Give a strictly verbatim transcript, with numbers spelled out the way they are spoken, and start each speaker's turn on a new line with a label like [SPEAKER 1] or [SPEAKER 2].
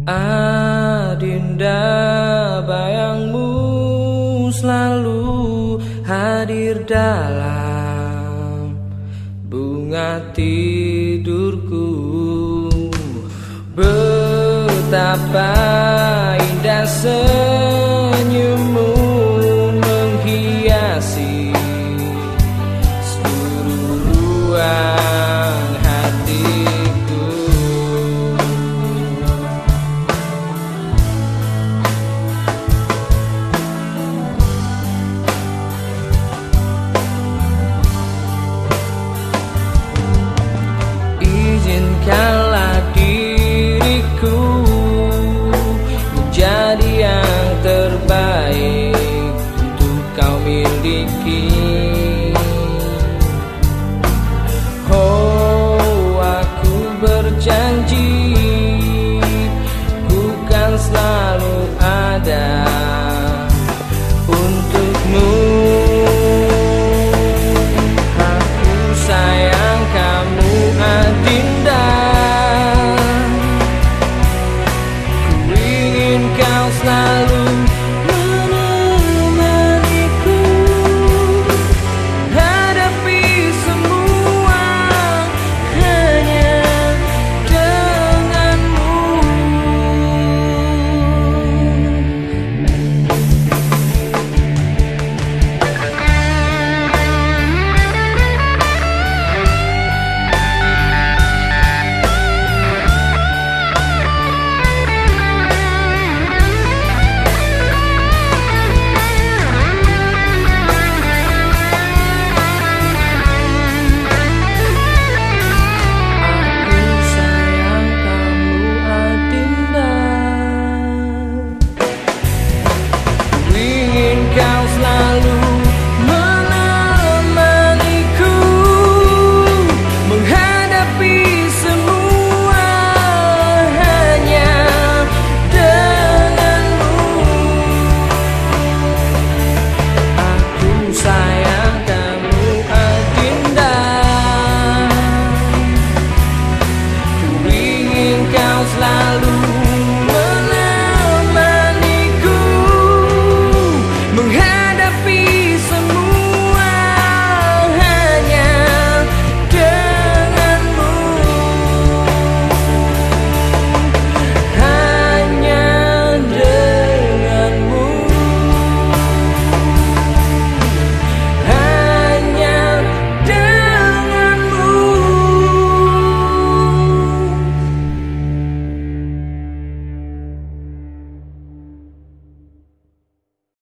[SPEAKER 1] Adinda, bayangmu selalu hadir dalam bunga tidurku. Betapa indah senyummu menghiasi seluruh ruang hatiku. Izinkanlah diriku menjadi yang terbaik untuk kau miliki. Oh, aku berjanji ku kan selalu ada untukmu. Aku sayang kamu, Adinda. Ku ingin kau selalu menemaniku hadapi semua hanya denganmu. Kau selalu menemaniku menghadapi semua hanya denganmu. Aku sayang kamu, Adinda. Ku ingin kau selalu